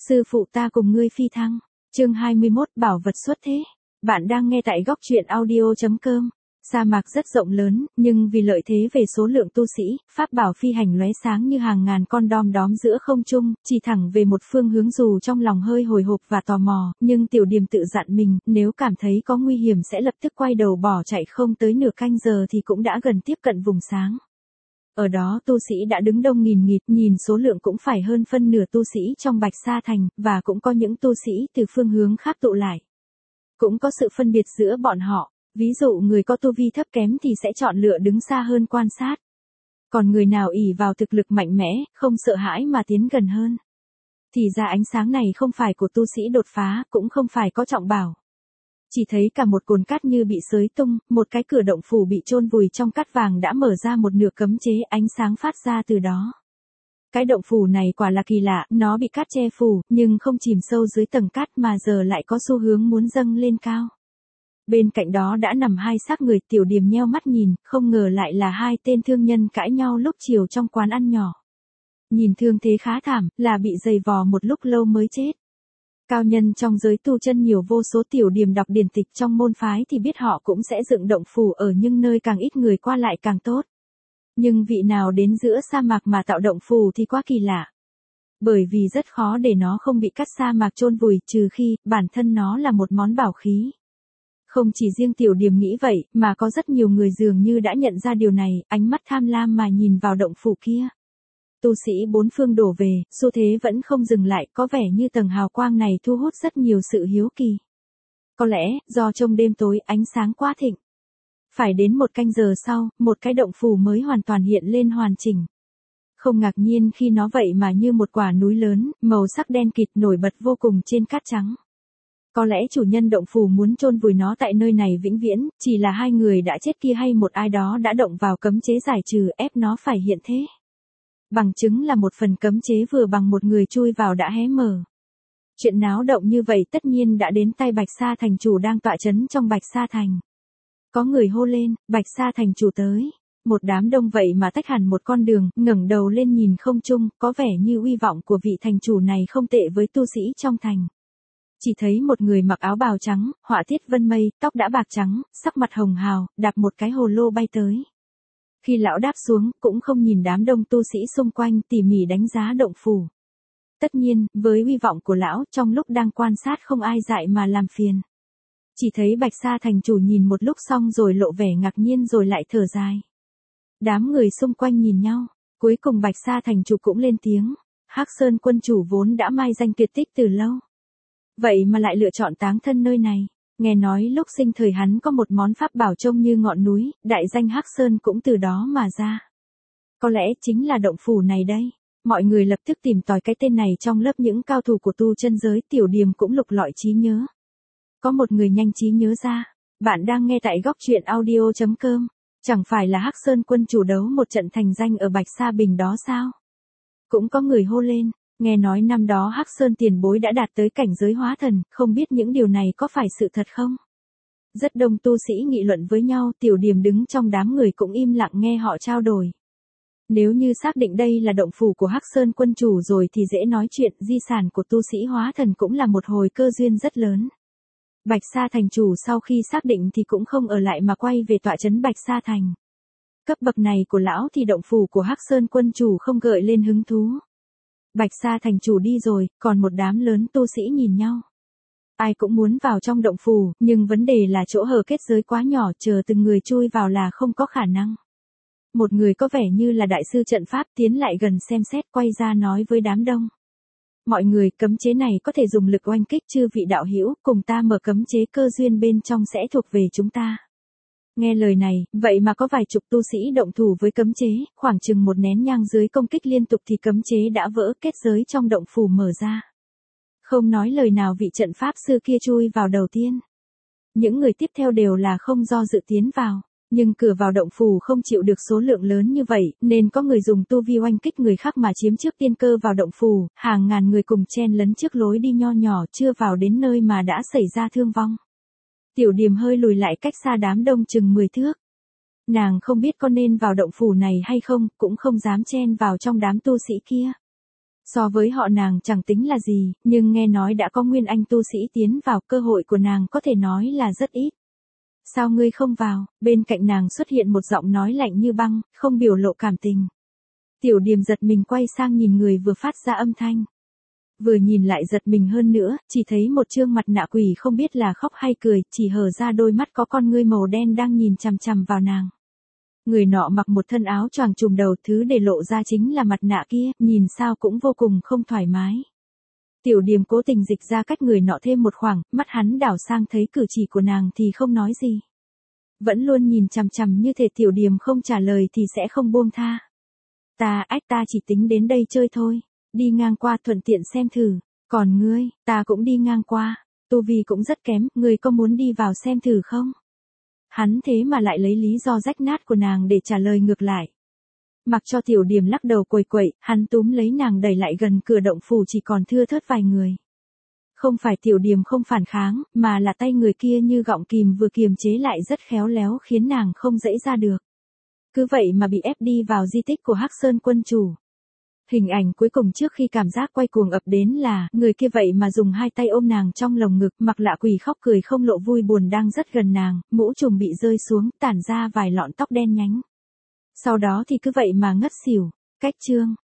Sư phụ ta cùng ngươi phi thăng. Chương 21 Bảo vật xuất thế. Bạn đang nghe tại góc truyện audio.com. Sa mạc rất rộng lớn, nhưng vì lợi thế về số lượng tu sĩ, pháp bảo phi hành lóe sáng như hàng ngàn con đom đóm giữa không trung, chỉ thẳng về một phương hướng dù trong lòng hơi hồi hộp và tò mò, nhưng Tiểu Điềm tự dặn mình, nếu cảm thấy có nguy hiểm sẽ lập tức quay đầu bỏ chạy, không tới nửa canh giờ thì cũng đã gần tiếp cận vùng sáng. Ở đó tu sĩ đã đứng đông nghìn nghịt, nhìn số lượng cũng phải hơn phân nửa tu sĩ trong Bạch Sa Thành, và cũng có những tu sĩ từ phương hướng khác tụ lại. Cũng có sự phân biệt giữa bọn họ, ví dụ người có tu vi thấp kém thì sẽ chọn lựa đứng xa hơn quan sát. Còn người nào ỷ vào thực lực mạnh mẽ, không sợ hãi mà tiến gần hơn. Thì ra ánh sáng này không phải của tu sĩ đột phá, cũng không phải có trọng bảo. Chỉ thấy cả một cồn cát như bị xới tung, một cái cửa động phủ bị chôn vùi trong cát vàng đã mở ra một nửa cấm chế, ánh sáng phát ra từ đó. Cái động phủ này quả là kỳ lạ, nó bị cát che phủ, nhưng không chìm sâu dưới tầng cát mà giờ lại có xu hướng muốn dâng lên cao. Bên cạnh đó đã nằm hai xác người. Tiểu Điềm nheo mắt nhìn, không ngờ lại là hai tên thương nhân cãi nhau lúc chiều trong quán ăn nhỏ. Nhìn thương thế khá thảm, là bị giày vò một lúc lâu mới chết. Cao nhân trong giới tu chân nhiều vô số. Tiểu Điềm đọc điển tịch trong môn phái thì biết họ cũng sẽ dựng động phủ ở những nơi càng ít người qua lại càng tốt. Nhưng vị nào đến giữa sa mạc mà tạo động phủ thì quá kỳ lạ. Bởi vì rất khó để nó không bị cát sa mạc chôn vùi, trừ khi bản thân nó là một món bảo khí. Không chỉ riêng Tiểu Điềm nghĩ vậy, mà có rất nhiều người dường như đã nhận ra điều này, ánh mắt tham lam mà nhìn vào động phủ kia. Tu sĩ bốn phương đổ về, xu thế vẫn không dừng lại, có vẻ như tầng hào quang này thu hút rất nhiều sự hiếu kỳ. Có lẽ, do trong đêm tối ánh sáng quá thịnh. Phải đến một canh giờ sau, một cái động phủ mới hoàn toàn hiện lên hoàn chỉnh. Không ngạc nhiên khi nó vậy mà như một quả núi lớn, màu sắc đen kịt nổi bật vô cùng trên cát trắng. Có lẽ chủ nhân động phủ muốn chôn vùi nó tại nơi này vĩnh viễn, chỉ là hai người đã chết kia hay một ai đó đã động vào cấm chế giải trừ ép nó phải hiện thế. Bằng chứng là một phần cấm chế vừa bằng một người chui vào đã hé mở. Chuyện náo động như vậy tất nhiên đã đến tai Bạch Sa Thành chủ đang tọa trấn trong Bạch Sa Thành. Có người hô lên, Bạch Sa Thành chủ tới. Một đám đông vậy mà tách hẳn một con đường, ngẩng đầu lên nhìn không trung, có vẻ như uy vọng của vị thành chủ này không tệ với tu sĩ trong thành. Chỉ thấy một người mặc áo bào trắng, họa tiết vân mây, tóc đã bạc trắng, sắc mặt hồng hào, đạp một cái hồ lô bay tới. Khi lão đáp xuống, cũng không nhìn đám đông tu sĩ xung quanh, tỉ mỉ đánh giá động phủ. Tất nhiên, với uy vọng của lão, trong lúc đang quan sát không ai dại mà làm phiền. Chỉ thấy Bạch Sa Thành chủ nhìn một lúc xong rồi lộ vẻ ngạc nhiên rồi lại thở dài. Đám người xung quanh nhìn nhau, cuối cùng Bạch Sa Thành chủ cũng lên tiếng. Hắc Sơn quân chủ vốn đã mai danh tuyệt tích từ lâu. Vậy mà lại lựa chọn táng thân nơi này. Nghe nói lúc sinh thời hắn có một món pháp bảo trông như ngọn núi, đại danh Hắc Sơn cũng từ đó mà ra. Có lẽ chính là động phủ này đây. Mọi người lập tức tìm tòi cái tên này trong lớp những cao thủ của tu chân giới. Tiểu Điềm cũng lục lọi trí nhớ. Có một người nhanh trí nhớ ra. Bạn đang nghe tại góc truyện audio.com. Chẳng phải là Hắc Sơn quân chủ đấu một trận thành danh ở Bạch Sa Bình đó sao? Cũng có người hô lên. Nghe nói năm đó Hắc Sơn tiền bối đã đạt tới cảnh giới hóa thần, không biết những điều này có phải sự thật không? Rất đông tu sĩ nghị luận với nhau. Tiểu Điềm đứng trong đám người cũng im lặng nghe họ trao đổi. Nếu như xác định đây là động phủ của Hắc Sơn quân chủ rồi thì dễ nói chuyện, di sản của tu sĩ hóa thần cũng là một hồi cơ duyên rất lớn. Bạch Sa Thành chủ sau khi xác định thì cũng không ở lại mà quay về tọa trấn Bạch Sa Thành. Cấp bậc này của lão thì động phủ của Hắc Sơn quân chủ không gợi lên hứng thú. Bạch Sa Thành chủ đi rồi, còn một đám lớn tu sĩ nhìn nhau. Ai cũng muốn vào trong động phủ, nhưng vấn đề là chỗ hở kết giới quá nhỏ, chờ từng người chui vào là không có khả năng. Một người có vẻ như là đại sư trận pháp tiến lại gần xem xét, quay ra nói với đám đông. Mọi người, cấm chế này có thể dùng lực oanh kích, chư vị đạo hữu, cùng ta mở cấm chế, cơ duyên bên trong sẽ thuộc về chúng ta. Nghe lời này, vậy mà có vài chục tu sĩ động thủ với cấm chế, khoảng chừng một nén nhang dưới công kích liên tục thì cấm chế đã vỡ, kết giới trong động phủ mở ra. Không nói lời nào vị trận pháp sư kia chui vào đầu tiên. Những người tiếp theo đều là không do dự tiến vào. Nhưng cửa vào động phủ không chịu được số lượng lớn như vậy, nên có người dùng tu vi oanh kích người khác mà chiếm trước tiên cơ vào động phủ, hàng ngàn người cùng chen lấn trước lối đi nho nhỏ, chưa vào đến nơi mà đã xảy ra thương vong. Tiểu Điềm hơi lùi lại cách xa đám đông chừng 10 thước. Nàng không biết có nên vào động phủ này hay không, cũng không dám chen vào trong đám tu sĩ kia. So với họ nàng chẳng tính là gì, nhưng nghe nói đã có nguyên anh tu sĩ tiến vào, cơ hội của nàng có thể nói là rất ít. Sao ngươi không vào? Bên cạnh nàng xuất hiện một giọng nói lạnh như băng, không biểu lộ cảm tình. Tiểu Điềm giật mình quay sang nhìn người vừa phát ra âm thanh. Vừa nhìn lại giật mình hơn nữa, chỉ thấy một trương mặt nạ quỷ không biết là khóc hay cười, chỉ hở ra đôi mắt có con ngươi màu đen đang nhìn chằm chằm vào nàng. Người nọ mặc một thân áo choàng trùm đầu, thứ để lộ ra chính là mặt nạ kia, nhìn sao cũng vô cùng không thoải mái. Tiểu Điềm cố tình dịch ra cách người nọ thêm một khoảng, mắt hắn đảo sang thấy cử chỉ của nàng thì không nói gì. Vẫn luôn nhìn chằm chằm như thể Tiểu Điềm không trả lời thì sẽ không buông tha. Ta chỉ tính đến đây chơi thôi, đi ngang qua thuận tiện xem thử, còn ngươi, ta cũng đi ngang qua, tu vi cũng rất kém, ngươi có muốn đi vào xem thử không? Hắn thế mà lại lấy lý do rách nát của nàng để trả lời ngược lại. Mặc cho Tiểu Điềm lắc đầu quầy quậy, hắn túm lấy nàng đẩy lại gần cửa động phủ chỉ còn thưa thớt vài người. Không phải Tiểu Điềm không phản kháng, mà là tay người kia như gọng kìm vừa kiềm chế lại rất khéo léo khiến nàng không dễ ra được. Cứ vậy mà bị ép đi vào di tích của Hắc Sơn quân chủ. Hình ảnh cuối cùng trước khi cảm giác quay cuồng ập đến là, người kia vậy mà dùng hai tay ôm nàng trong lồng ngực, mặc lạ quỷ khóc cười không lộ vui buồn đang rất gần nàng, mũ trùm bị rơi xuống, tản ra vài lọn tóc đen nhánh. Sau đó thì cứ vậy mà ngất xỉu. Cách chương